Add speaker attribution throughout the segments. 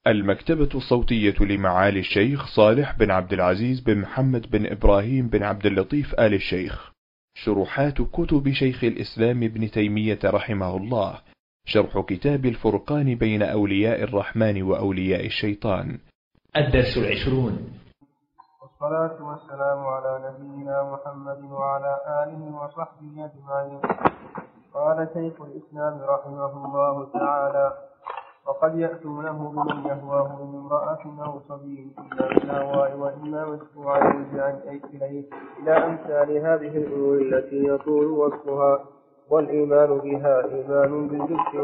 Speaker 1: المكتبة الصوتية لمعالي الشيخ صالح بن عبد العزيز بن محمد بن إبراهيم بن عبد اللطيف آل الشيخ. شروحات كتب شيخ الإسلام ابن تيمية رحمه الله. شرح كتاب الفرقان بين أولياء الرحمن وأولياء الشيطان. الدرس 20.
Speaker 2: والصلاة والسلام على نبينا محمد وعلى آله وصحبه أجمعين. قال شيخ الإسلام رحمه الله تعالى: وقد يأتونه بمن يهواه من امرأة أو صبي إلا بالهواء وإما مشروعا يرجع إليه إلى أمثال هذه الأمور التي يطول وصفها. والإيمان بها إيمان بالجبت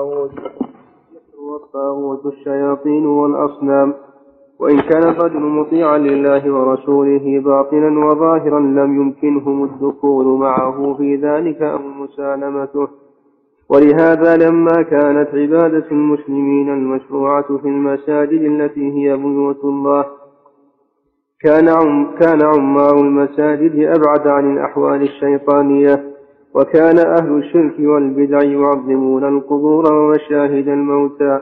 Speaker 2: والطاغوت الشياطين والأصنام. وإن كان الرجل مطيعا لله ورسوله باطنا وظاهرا لم يمكنهم الدخول معه في ذلك أو مسالمته. ولهذا لما كانت عبادة المسلمين المشروعة في المساجد التي هي بيوت الله كان عمار المساجد أبعد عن الأحوال الشيطانية. وكان أهل الشرك والبدع يعظمون القبور ومشاهد الموتى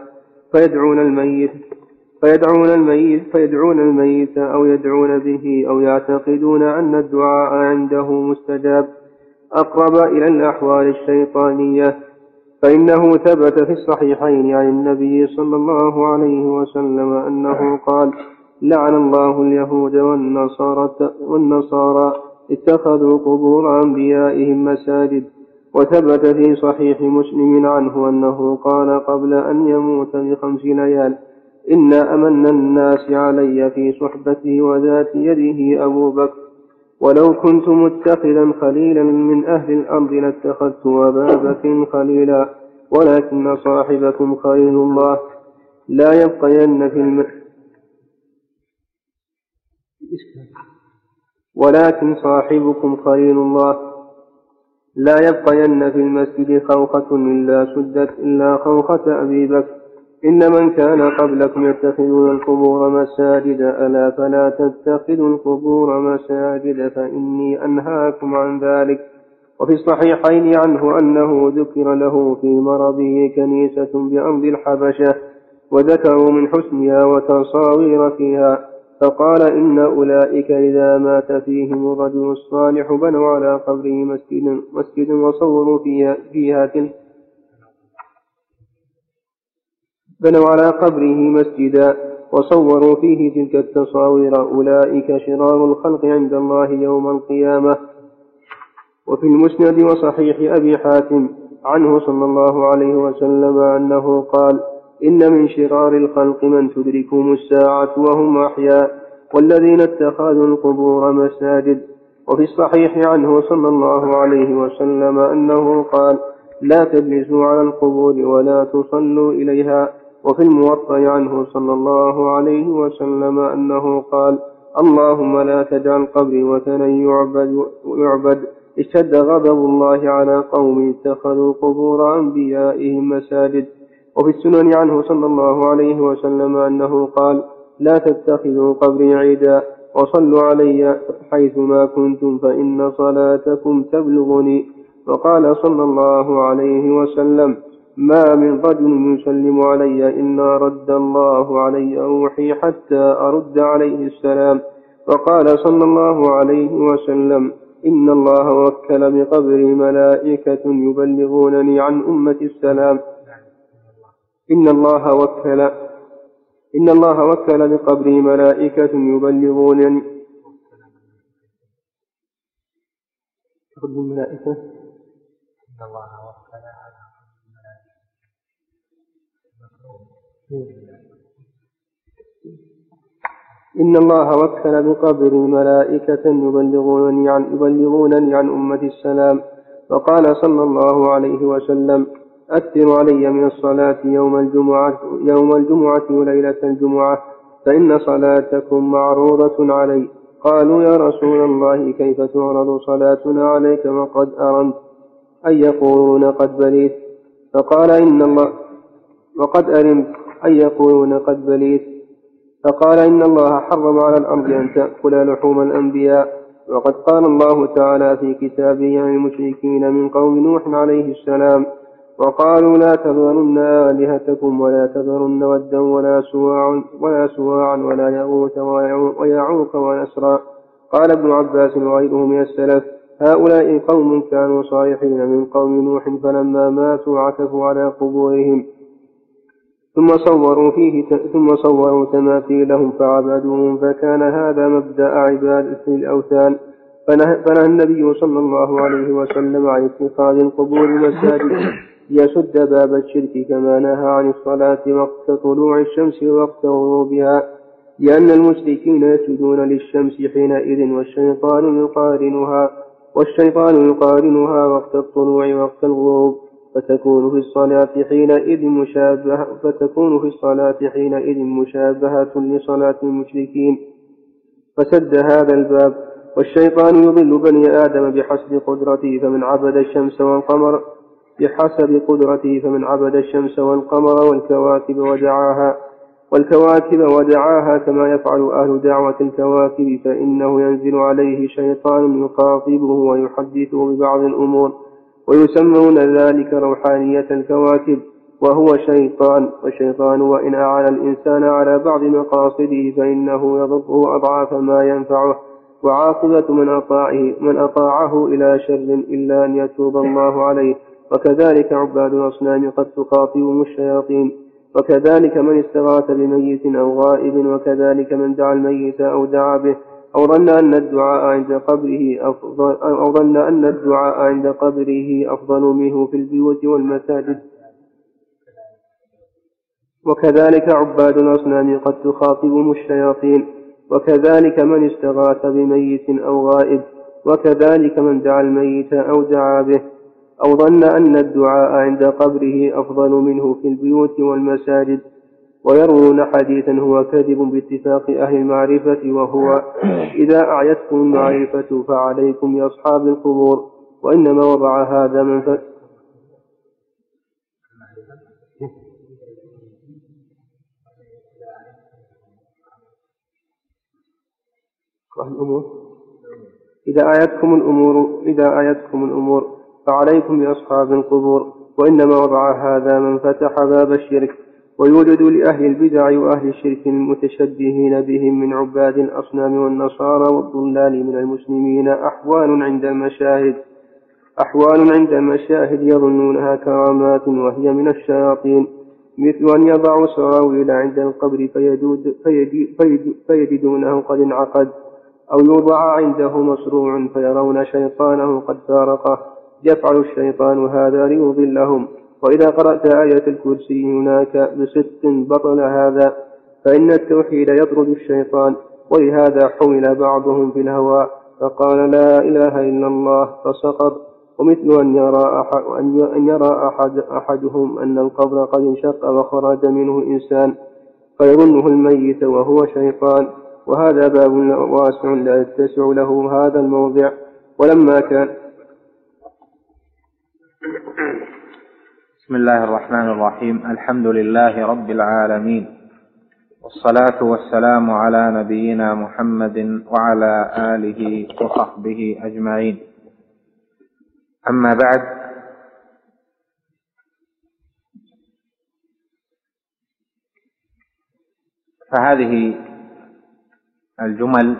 Speaker 2: فيدعون الميت أو يدعون به أو يعتقدون أن الدعاء عنده مستجاب، أقرب إلى الأحوال الشيطانية. فإنه ثبت في الصحيحين عن النبي صلى الله عليه وسلم أنه قال: لعن الله اليهود والنصارى اتخذوا قبور أنبيائهم مساجد. وثبت في صحيح مسلم عنه أنه قال قبل أن يموت ب5 ليال: إن أمن الناس علي في صحبتي وذات يده أبو بكر، ولو كنت متخذا خليلا من أهل الأرض لاتخذت أبا بكر خليلا، ولكن صاحبكم خليل الله لا يبقين في المسجد خوخة إلا سدت إلا خوخة أبي بكر. إن من كان قبلكم يتخذون القبور مساجد، ألا فلا تتخذوا القبور مساجد فإني أنهاكم عن ذلك. وفي الصحيحين عنه أنه ذكر له في مرضه كنيسة بأرض الحبشة، وذكروا من حسنها وتصاوير فيها، فقال: إن أولئك إذا مات فيهم الرجل الصالح بنوا على قبره مسجدا وصوروا فيه تلك التصاوير. أولئك شرار الخلق عند الله يوم القيامة. وفي المسند وصحيح أبي حاتم عنه صلى الله عليه وسلم أنه قال: إن من شرار الخلق من تدركهم الساعة وهم أحياء، والذين اتخذوا القبور مساجد. وفي الصحيح عنه صلى الله عليه وسلم أنه قال: لا تجلسوا على القبور ولا تصلوا إليها. وفي الموطأ عنه صلى الله عليه وسلم أنه قال: اللهم لا تجعل قبري وثنا يعبد. اشتد غضب الله على قوم اتخذوا قبور أنبيائهم مساجد. وفي السنن عنه صلى الله عليه وسلم أنه قال: لا تتخذوا قبري عيدا، وصلوا علي حيثما كنتم فإن صلاتكم تبلغني. وقال صلى الله عليه وسلم: ما من رجل يسلم علي إلا رد الله علي روحي حتى أرد عليه السلام. وقال صلى الله عليه وسلم: إن الله وكل بقبري ملائكة يبلغونني عن أمة السلام. إن الله وكل بقبري ملائكة يبلغونني إن الله وكل بقبري ملائكة يبلغونني عن أمة السلام. وقال صلى الله عليه وسلم: أكثروا علي من الصلاة يوم الجمعة وليلة الجمعة، فإن صلاتكم معروضة علي. قالوا: يا رسول الله كيف تعرض صلاتنا عليك وقد أرنت؟ أن يقولون قد بليت. فقال: إن الله وقد أرمت أن يقولون قد بليت. فقال: إن الله حرم على الأرض أن تأكل لحوم الأنبياء، وقد قال الله تعالى في كتابه عن المشركين من قوم نوح عليه السلام: وقالوا لا تذرن آلهتكم ولا تذرن ودا ولا سواعا ولا يغوث ويعوق ونسرا. قال ابن عباس وغيره من السلف: هؤلاء قوم كانوا صالحين من قوم نوح فلما ماتوا عكفوا على قبورهم ثم صوروا تماثيلهم فعبدوهم، فكان هذا مبدأ عبادة الأوثان. فنهى النبي صلى الله عليه وسلم عن اتخاذ القبور مساجد ليسد باب الشرك، كما نهى عن الصلاة وقت طلوع الشمس ووقت غروبها، لأن المشركين يسجدون للشمس حينئذ والشيطان يقارنها وقت الطلوع ووقت الغروب، فتكون في الصلاة حينئذ مشابهة لصلاة المشركين، فسد هذا الباب. والشيطان يضل بني آدم بحسب قدرته، فمن عبد الشمس والقمر والكواكب ودعاها كما يفعل أهل دعوة الكواكب، فإنه ينزل عليه شيطان يخاطبه ويحدثه ببعض الأمور، ويسمون ذلك روحانية الكواكب، وهو شيطان. والشيطان وإن أعان الإنسان على بعض مقاصده فإنه يضره أضعاف ما ينفعه، وعاقبة من أطاعه إلى شر إلا أن يتوب الله عليه. وكذلك عباد الأصنام قد تخاطبهم الشياطين، وكذلك من استغاث بميت أو غائب، وكذلك من دعا الميت أو دعا به أو ظن أن الدعاء عند قبره أفضل منه في البيوت والمساجد. وكذلك عباد الأصنام قد تخاطبهم الشياطين، وكذلك من استغاث بميت أو غائب، وكذلك من دعا الميت أو دعا به أو ظن أن الدعاء عند قبره أفضل منه في البيوت والمساجد. ويروون حديثا هو كذب باتفاق أهل المعرفة، وهو: إذا أعيتكم المعرفة فعليكم بأصحاب القبور. وإنما وضع هذا من إذا أعيتكم الأمور فعليكم بأصحاب القبور. وإنما وضع هذا من فتح باب الشرك، ويوجد لأهل البدع وأهل الشرك المتشبهين بهم من عباد الأصنام والنصارى والضلال من المسلمين أحوال عند المشاهد يظنونها كرامات وهي من الشياطين، مثل أن يضعوا سراويل عند القبر فيجدونه قد انعقد، أو يوضع عنده مصروع فيرون شيطانه قد فارقه. يفعل الشيطان هذا ليضلهم. وإذا قرأت آية الكرسي هناك بصدق بطل هذا، فإن التوحيد يطرد الشيطان. ولهذا حمل بعضهم في الهوى فقال لا إله إلا الله فسقط. ومثل أن يرى أحدهم أن القبر قد انشق وخرج منه إنسان فيظنه الميت وهو شيطان، وهذا باب واسع لا يتسع له هذا الموضع. ولما كان
Speaker 3: بسم الله الرحمن الرحيم. الحمد لله رب العالمين، والصلاة والسلام على نبينا محمد وعلى آله وصحبه أجمعين. أما بعد، فهذه الجمل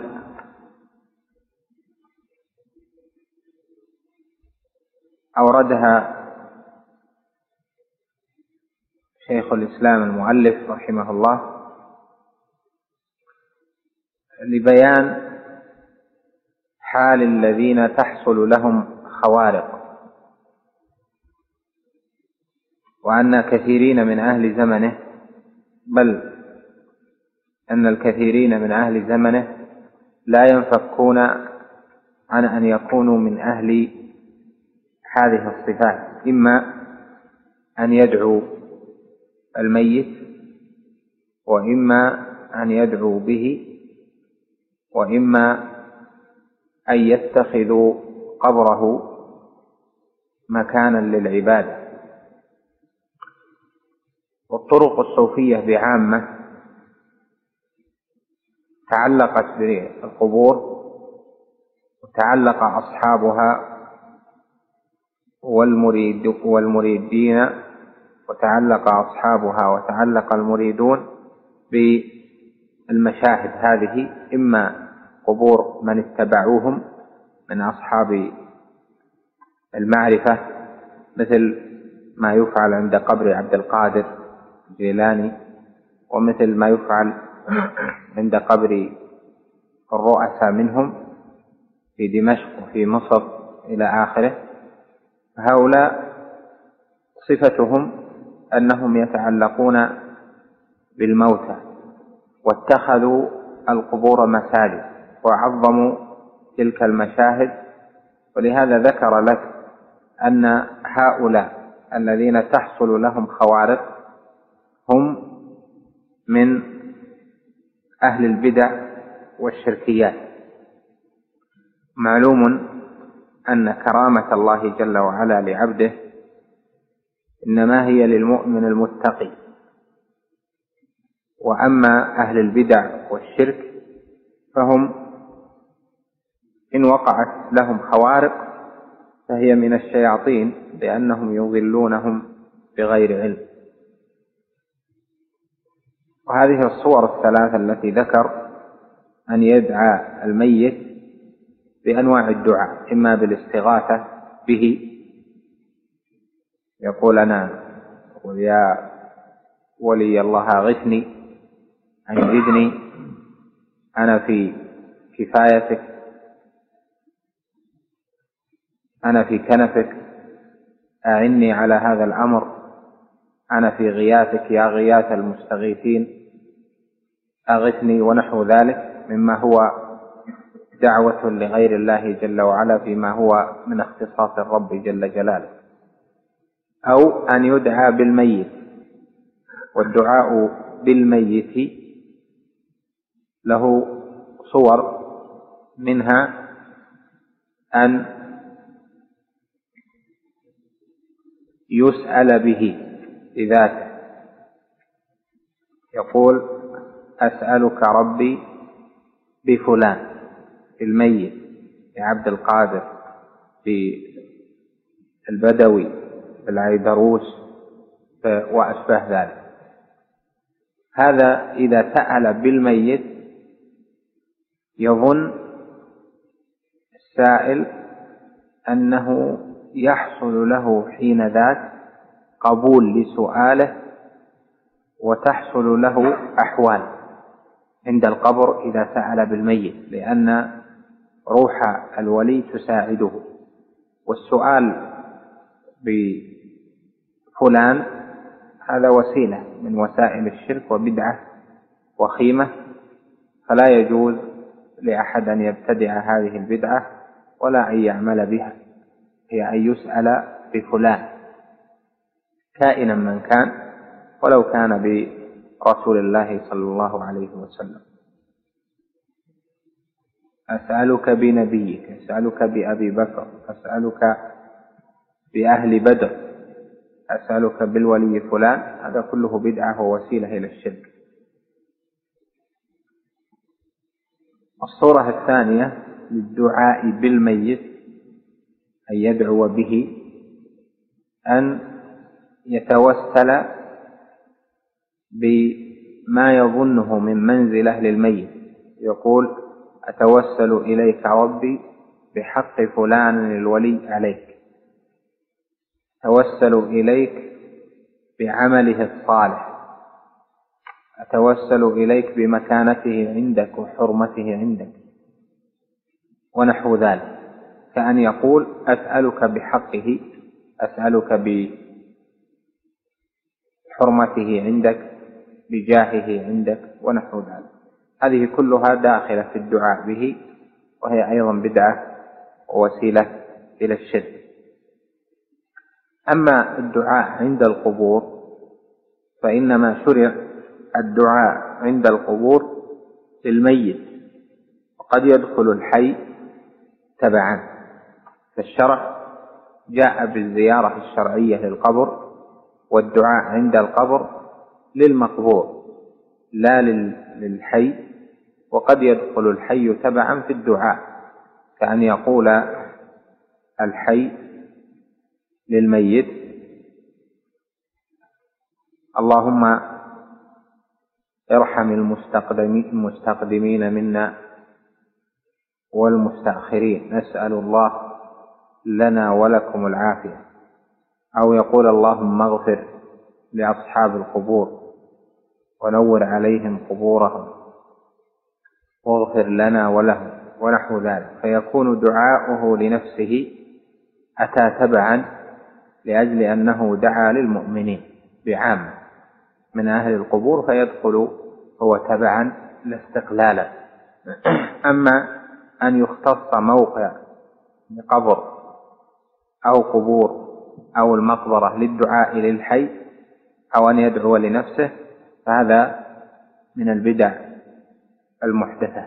Speaker 3: أوردها شيخ الإسلام المؤلف رحمه الله لبيان حال الذين تحصل لهم خوارق، وأن كثيرين من أهل زمنه، بل أن الكثيرين من أهل زمنه لا ينفكون عن أن يكونوا من أهل هذه الصفات، إما أن يدعوا الميت، وإما أن يدعوا به، وإما أن يتخذوا قبره مكانا للعبادة. والطرق الصوفية بعامة تعلقت بالقبور، وتعلق أصحابها والمريدين، وتعلق أصحابها وتعلق المريدون بالمشاهد هذه، إما قبور من اتبعوهم من أصحاب المعرفة، مثل ما يفعل عند قبر عبد القادر الجيلاني، ومثل ما يفعل عند قبر الرؤساء منهم في دمشق وفي مصر إلى آخره. هؤلاء صفتهم أنهم يتعلقون بالموتى، واتخذوا القبور مساجد وعظموا تلك المشاهد. ولهذا ذكر لك أن هؤلاء الذين تحصل لهم خوارق هم من أهل البدع والشركيات. معلوم أن كرامة الله جل وعلا لعبده إنما هي للمؤمن المتقي، وأما أهل البدع والشرك فهم إن وقعت لهم خوارق فهي من الشياطين، لأنهم يضلونهم بغير علم. وهذه الصور الثلاثة التي ذكر أن يدعى الميت بأنواع الدعاء، إما بالاستغاثة به، يقول أنا يا ولي الله أغثني أنجدني، أنا في كفايتك، أنا في كنفك، أعني على هذا الأمر، أنا في غياثك يا غياث المستغيثين، أغثني، ونحو ذلك مما هو دعوة لغير الله جل وعلا فيما هو من اختصاص الرب جل جلاله. أو أن يدعى بالميت، والدعاء بالميت له صور، منها أن يسأل به بذاته، يقول أسألك ربي بفلان، الميت، بعبد القادر، بالبدوي، بالعيدروس وأشبه ذلك. هذا إذا سأل بالميت يظن السائل أنه يحصل له حين ذاك قبول لسؤاله، وتحصل له أحوال عند القبر إذا سأل بالميت، لأن روح الولي تساعده. والسؤال بفلان هذا وسيلة من وسائل الشرك وبدعة وخيمة، فلا يجوز لأحد أن يبتدع هذه البدعة ولا أن يعمل بها، هي أن يسأل بفلان كائنا من كان، ولو كان برسول الله صلى الله عليه وسلم. أسألك بنبيك، أسألك بأبي بكر، أسألك بأهل بدر، أسألك بالولي فلان، هذا كله بدعة ووسيلة إلى الشرك. الصورة الثانية للدعاء بالميت أن يدعو به أن يتوسل بما يظنه من منزله للميت، يقول أتوسل إليك ربي بحق فلان الولي عليك، أتوسل إليك بعمله الصالح، أتوسل إليك بمكانته عندك وحرمته عندك، ونحو ذلك، كأن يقول أسألك بحقه، أسألك بحرمته عندك، بجاهه عندك، ونحو ذلك. هذه كلها داخلة في الدعاء به، وهي أيضا بدعة ووسيلة إلى الشرك. أما الدعاء عند القبور فإنما شرع الدعاء عند القبور للميت، وقد يدخل الحي تبعا، فالشرع جاء بالزيارة الشرعية للقبر والدعاء عند القبر للمقبور لا للحي، وقد يدخل الحي تبعا في الدعاء، كأن يقول الحي للميت: اللهم ارحم المستقدمين منا والمستأخرين، نسأل الله لنا ولكم العافية. أو يقول: اللهم اغفر لأصحاب القبور ونور عليهم قبورهم واغفر لنا ولهم، ونحو ذلك. فيكون دعاؤه لنفسه أتى تبعا لأجل أنه دعا للمؤمنين بعامة من أهل القبور، فيدخل هو تبعا لا استقلالا. أما أن يختص موقع قبر أو قبور أو المقبرة للدعاء للحي أو أن يدعو لنفسه، فهذا من البدع المحدثة،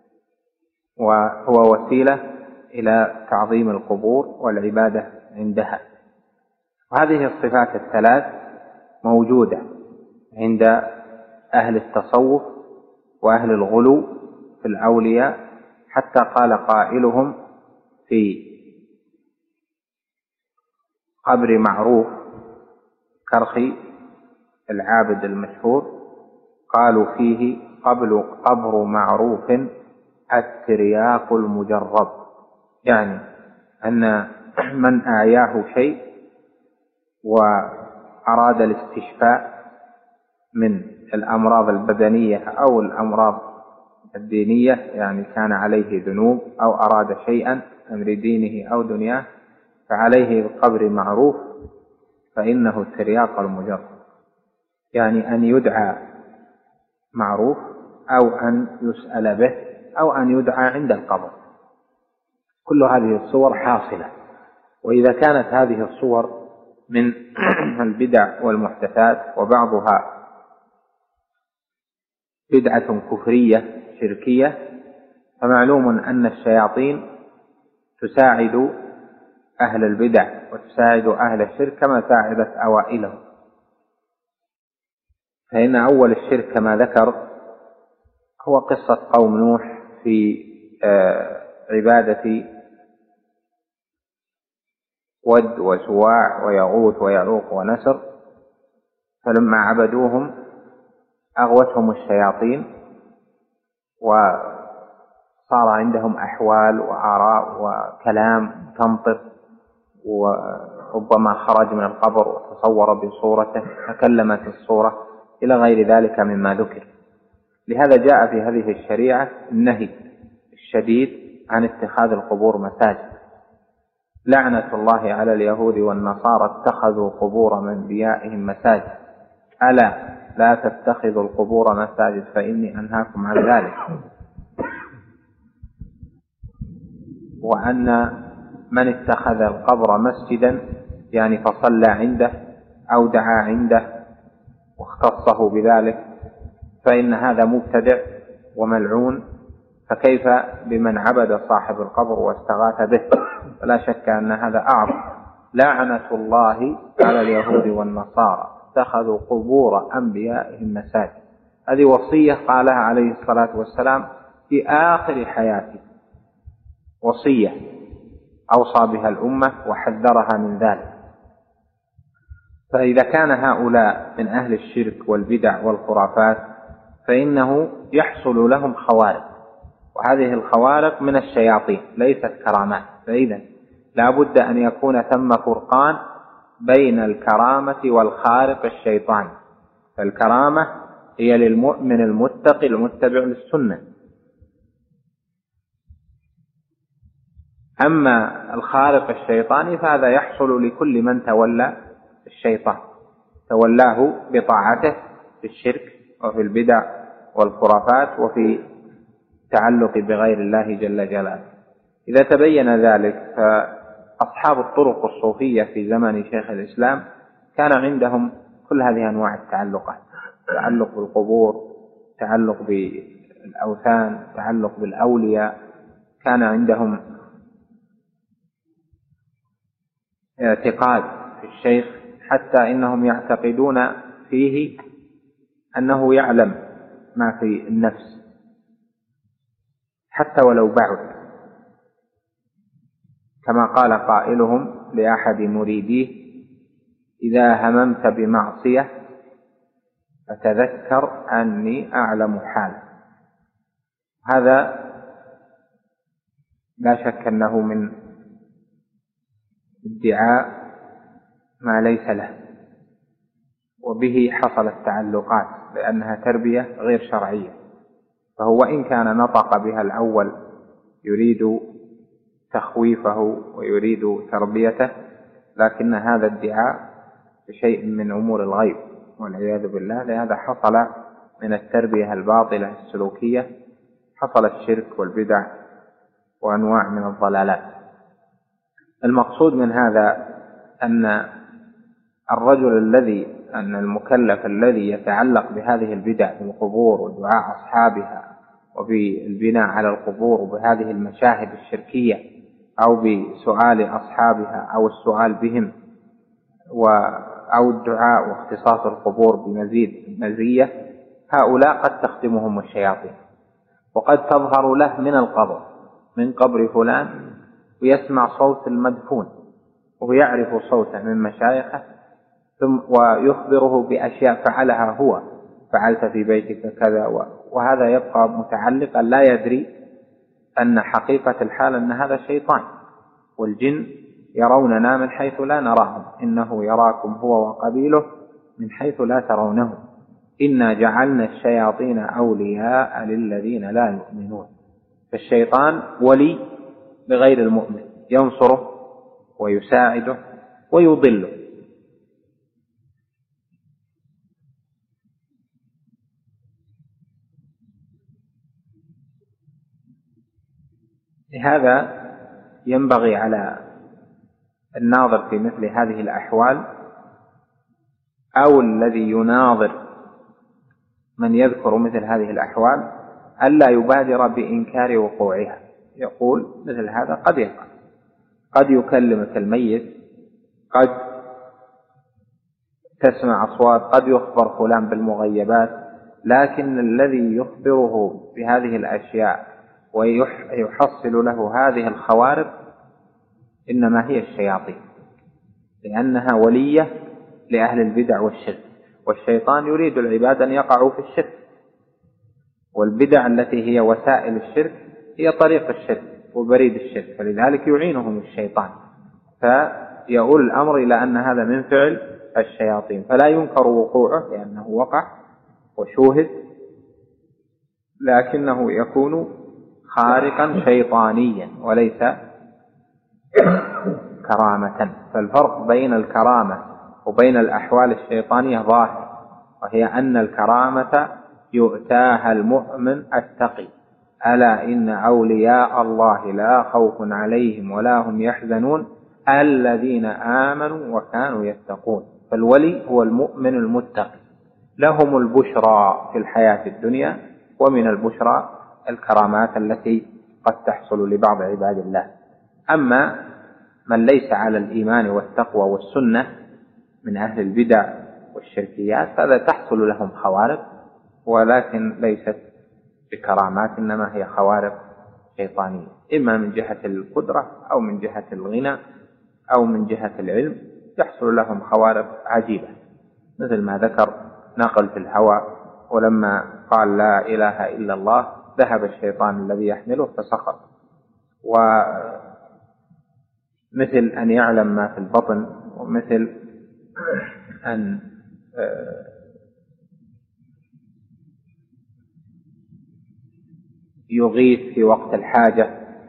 Speaker 3: وهو وسيلة إلى تعظيم القبور والعبادة عندها. وهذه الصفات الثلاث موجودة عند أهل التصوف وأهل الغلو في الأولياء، حتى قال قائلهم في قبر معروف كرخي العابد المشهور، قالوا فيه: قبر معروف الترياق المجرب، يعني أن من أعياه شيء وأراد الاستشفاء من الأمراض البدنية أو الأمراض الدينية، يعني كان عليه ذنوب أو أراد شيئا أمر دينه أو دنياه، فعليه بقبر معروف فإنه الترياق المجرب، يعني أن يدعى معروف أو أن يسأل به أو أن يدعى عند القبر. كل هذه الصور حاصلة. وإذا كانت هذه الصور من البدع والمحدثات وبعضها بدعة كفرية شركية، فمعلوم أن الشياطين تساعد أهل البدع وتساعد أهل الشرك كما ساعدت أوائلهم. فإن أول الشرك كما ذكر هو قصة قوم نوح في عبادة ود وسواع ويغوث ويعوق ونسر، فلما عبدوهم أغوتهم الشياطين وصار عندهم أحوال وآراء وكلام تنطق، وربما خرج من القبر وتصور بصورته تكلمت الصورة إلى غير ذلك مما ذكر. لهذا جاء في هذه الشريعة النهي الشديد عن اتخاذ القبور مساجد. لعنة الله على اليهود والنصارى اتخذوا قبور أنبيائهم مساجد، ألا لا تتخذوا القبور مساجد فإني أنهاكم عن ذلك. وأن من اتخذ القبر مسجدا يعني فصلى عنده أو دعا عنده واختصه بذلك فإن هذا مبتدع وملعون، فكيف بمن عبد صاحب القبر واستغاث به؟ فلا شك أن هذا أعظم. لعنة الله على اليهود والنصارى اتخذوا قبور أنبيائهم مساجد، هذه وصية قالها عليه الصلاة والسلام في آخر حياته، وصية أوصى بها الأمة وحذرها من ذلك. فإذا كان هؤلاء من أهل الشرك والبدع والخرافات فإنه يحصل لهم خوارق، وهذه الخوارق من الشياطين ليست كرامات. فإذا لا بد أن يكون ثم فرقان بين الكرامة والخارق الشيطاني. فالكرامة هي للمؤمن المتقي المتبع للسنة، أما الخارق الشيطاني فهذا يحصل لكل من تولى الشيطان، تولاه بطاعته في الشرك وفي البدع والخرافات وفي التعلق بغير الله جل جلاله. إذا تبين ذلك فأصحاب الطرق الصوفية في زمن شيخ الإسلام كان عندهم كل هذه أنواع التعلقات، تعلق بالقبور، تعلق بالأوثان، تعلق بالأولياء. كان عندهم اعتقاد في الشيخ حتى إنهم يعتقدون فيه أنه يعلم ما في النفس حتى ولو بعد، كما قال قائلهم لأحد مريديه: إذا هممت بمعصية فتذكر أني أعلم حاله. هذا لا شك أنه من ادعاء ما ليس له، وبه حصلت تعلقات لأنها تربية غير شرعية. فهو إن كان نطق بها الأول يريد تخويفه ويريد تربيته، لكن هذا ادعاء بشيء من أمور الغيب والعياذ بالله. لهذا حصل من التربية الباطلة السلوكية حصل الشرك والبدع وأنواع من الضلالات. المقصود من هذا أن المكلف الذي يتعلق بهذه البدع بالقبور ودعاء أصحابها وبالبناء على القبور وبهذه المشاهد الشركية أو بسؤال أصحابها أو السؤال بهم أو الدعاء واختصاص القبور بمزيد مزية، هؤلاء قد تخدمهم الشياطين، وقد تظهر له من القبر، من قبر فلان، ويسمع صوت المدفون ويعرف صوته من مشايخه، ثم ويخبره بأشياء فعلها هو: فعلت في بيتك كذا، وهذا يبقى متعلقا لا يدري أن حقيقة الحال أن هذا شيطان. والجن يروننا من حيث لا نراهم، إنه يراكم هو وقبيله من حيث لا ترونه، إنا جعلنا الشياطين أولياء للذين لا يؤمنون. فالشيطان ولي لغير المؤمن، ينصره ويساعده ويضله. لهذا ينبغي على الناظر في مثل هذه الأحوال أو الذي يناظر من يذكر مثل هذه الأحوال ألا يبادر بإنكار وقوعها. يقول مثل هذا قد يقع، قد يكلمك الميت، قد تسمع أصوات، قد يخبر فلان بالمغيبات، لكن الذي يخبره بهذه الأشياء ويحصل له هذه الخوارق إنما هي الشياطين، لأنها ولية لأهل البدع والشرك، والشيطان يريد العباد أن يقعوا في الشرك، والبدع التي هي وسائل الشرك هي طريق الشرك وبريد الشرك، فلذلك يعينهم الشيطان. فيؤول الأمر إلى أن هذا من فعل الشياطين، فلا ينكر وقوعه لأنه وقع وشوهد، لكنه يكون خارقا شيطانيا وليس كرامة. فالفرق بين الكرامة وبين الأحوال الشيطانية ظاهر، وهي أن الكرامة يؤتاها المؤمن التقي: ألا إن أولياء الله لا خوف عليهم ولا هم يحزنون الذين آمنوا وكانوا يتقون. فالولي هو المؤمن المتقي، لهم البشرى في الحياة الدنيا، ومن البشرى الكرامات التي قد تحصل لبعض عباد الله. أما من ليس على الإيمان والتقوى والسنة من أهل البدع والشركيات فهذا تحصل لهم خوارق، ولكن ليست بكرامات، إنما هي خوارق شيطانية، إما من جهة القدرة أو من جهة الغنى أو من جهة العلم، يحصل لهم خوارق عجيبة، مثل ما ذكر ناقل في الهوى، ولما قال لا إله إلا الله ذهب الشيطان الذي يحمله فسقط. ومثل أن يعلم ما في البطن، ومثل أن يغيث في وقت الحاجة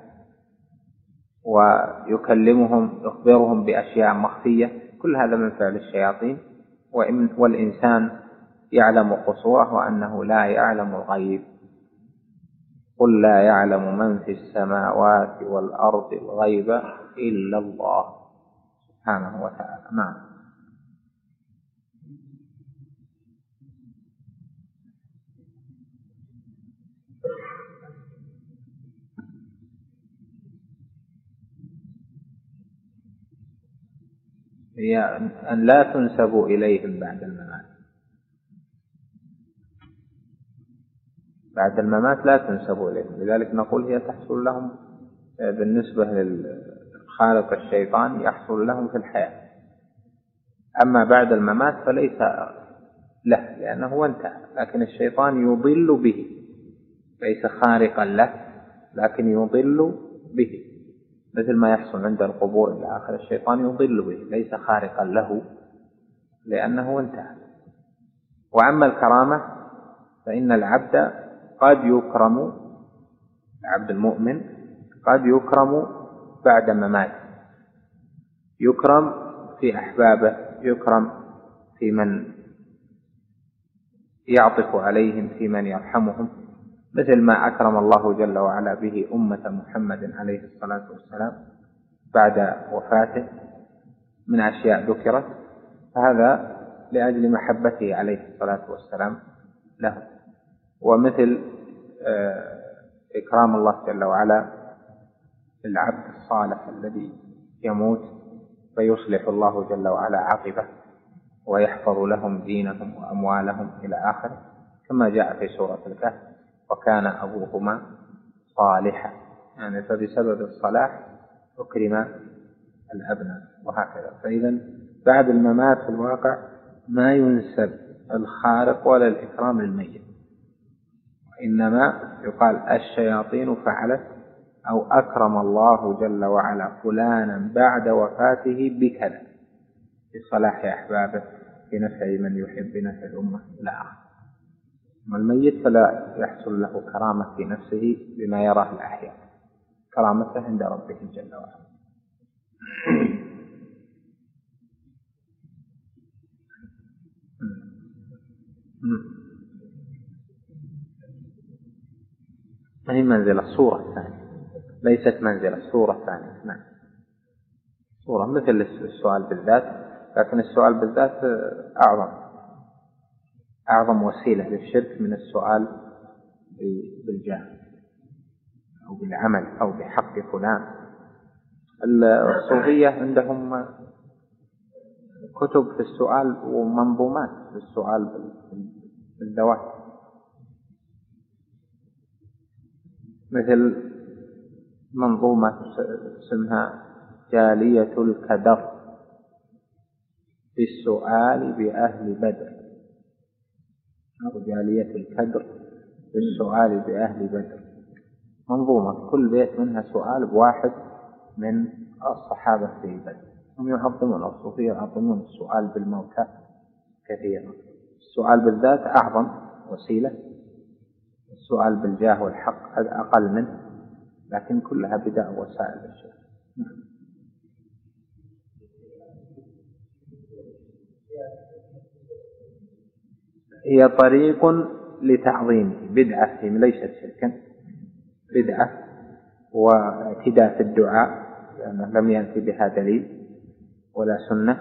Speaker 3: ويكلمهم يخبرهم بأشياء مخفية، كل هذا من فعل الشياطين. والإنسان يعلم قصوره وأنه لا يعلم الغيب: قل لا يعلم من في السماوات والأرض الغيب إلا الله سبحانه وتعالى. نعم. هي أن لا تنسبوا إليهم بعد الممات. بعد الممات لا تنسبوا إليهم، لذلك نقول هي تحصل لهم بالنسبة خالق الشيطان يحصل لهم في الحياة. أما بعد الممات فليس له لأنه انتهى، لكن الشيطان يضل به، ليس خارقا له لكن يضل به، مثل ما يحصل عند القبور إلى آخر. الشيطان يضل به ليس خارقا له لأنه انتهى. وأما الكرامة فإن العبد قد يكرم، العبد المؤمن قد يكرم بعد مماته، يكرم في أحبابه، يكرم في من يعطف عليهم، في من يرحمهم، مثل ما أكرم الله جل وعلا به أمة محمد عليه الصلاة والسلام بعد وفاته من أشياء ذكرت، هذا لأجل محبته عليه الصلاة والسلام له. ومثل إكرام الله جل وعلا العبد الصالح الذي يموت فيصلح الله جل وعلا عقبه ويحفظ لهم دينهم وأموالهم إلى آخره، كما جاء في سورة الكهف: وكان أبوهما صالحا، يعني فبسبب الصلاح أكرم الأبناء وهكذا. فإذا بعد الممات في الواقع ما ينسب الخارق ولا الإكرام للميت، وإنما يقال الشياطين فعلت، أو أكرم الله جل وعلا فلانا بعد وفاته بكذا، بصلاح أحبابه، بنفع من يحب، بنفع الأمة إلى آخره. أما الميت فلا يحصل له كرامة في نفسه بما يراه الأحياء، كرامته عند ربه جل وعلا. هي منزل الصورة الثانية، ليست منزل الصورة الثانية. نعم، صورة مثل السؤال بالذات، لكن السؤال بالذات أعظم وسيلة للشرك من السؤال بالجاه أو بالعمل أو بحق فلان. الصوفية عندهم كتب في السؤال ومنظومات في السؤال بالذوات، مثل منظومة اسمها جالية الكدر في السؤال بأهل بدر، أو جالية الكدر في السؤال بأهل بدر، منظومة كل بيت منها سؤال بواحد من الصحابة في بدر. هم يعظمون، الصوفية يعظمون السؤال بالموتى كثيرا. السؤال بالذات أعظم وسيلة، السؤال بالجاه والحق هذا أقل منه، لكن كلها بدع وسائل الشرك. هي طريق لتعظيمه، بدعة ليست شركا، بدعة واعتداء في الدعاء لأنه لم يأتي بها دليل ولا سنة،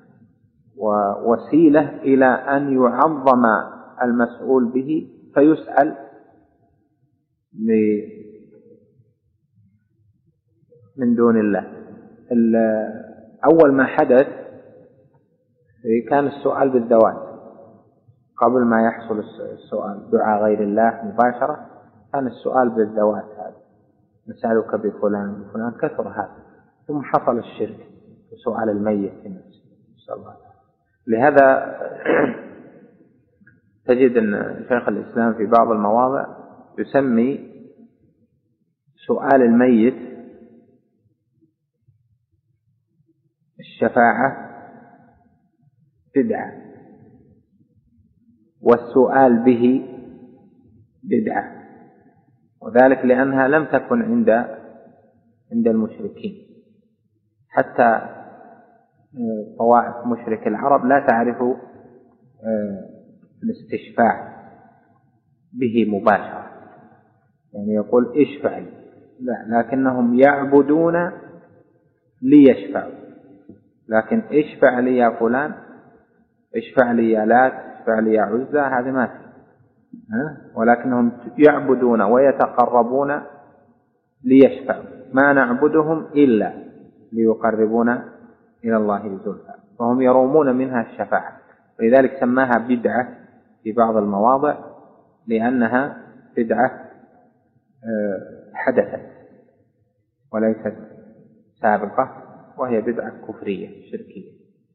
Speaker 3: ووسيلة إلى أن يعظم المسؤول به فيسأل من دون الله. أول ما حدث كان السؤال بالذوات، قبل ما يحصل السؤال دعاء غير الله مباشرة، كان السؤال بالذوات، هذا نسألك بفلان وفلان، كثر هذا. ثم حصل الشرك وسؤال الميت في نفسه، نسأل الله. لهذا تجد أن شيخ الإسلام في بعض المواضع يسمي سؤال الميت الشفاعة بدعة، والسؤال به بدعة، وذلك لأنها لم تكن عند المشركين. حتى طوائف مشرك العرب لا تعرف الاستشفاع به مباشرة، يعني يقول اشفع لي، لا، لكنهم يعبدون ليشفعوا، لكن اشفع لي يا فلان، اشفع لي يا لات، اشفع لي يا عزى، هذا ما في. ولكنهم يعبدون ويتقربون ليشفعوا، ما نعبدهم إلا ليقربونا إلى الله زلفى، فهم يرومون منها الشفاعة، ولذلك سماها بدعة في بعض المواضع، لأنها بدعة حدثت وليست سابقة، وهي بدعة كفرية شركية.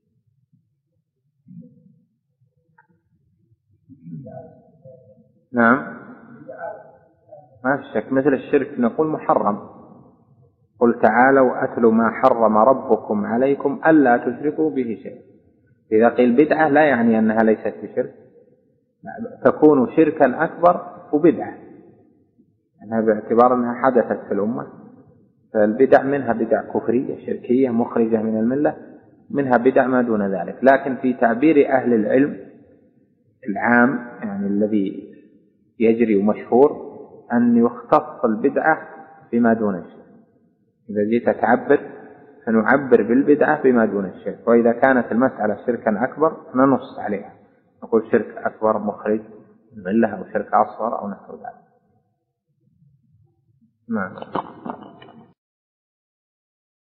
Speaker 3: نعم، ما في شك، مثل الشرك نقول محرم. قل تعالوا أتل ما حرم ربكم عليكم ألا تشركوا به شيئا. إذا قيل بدعة لا يعني أنها ليست بشرك، تكون شركا أكبر وبدعة، أنها باعتبار أنها حدثت في الأمة. فالبدع منها بدع كفرية شركية مخرجة من الملة، منها بدع ما دون ذلك. لكن في تعبير أهل العلم العام، يعني الذي يجري ومشهور، أن يختص البدعة بما دون الشرك. إذا جيت تعبر فنعبر بالبدعة بما دون الشرك، وإذا كانت المسألة شركا أكبر ننص عليها، نقول شرك أكبر مخرج من الملة، أو شرك أصغر، أو نحو ذلك. نعم.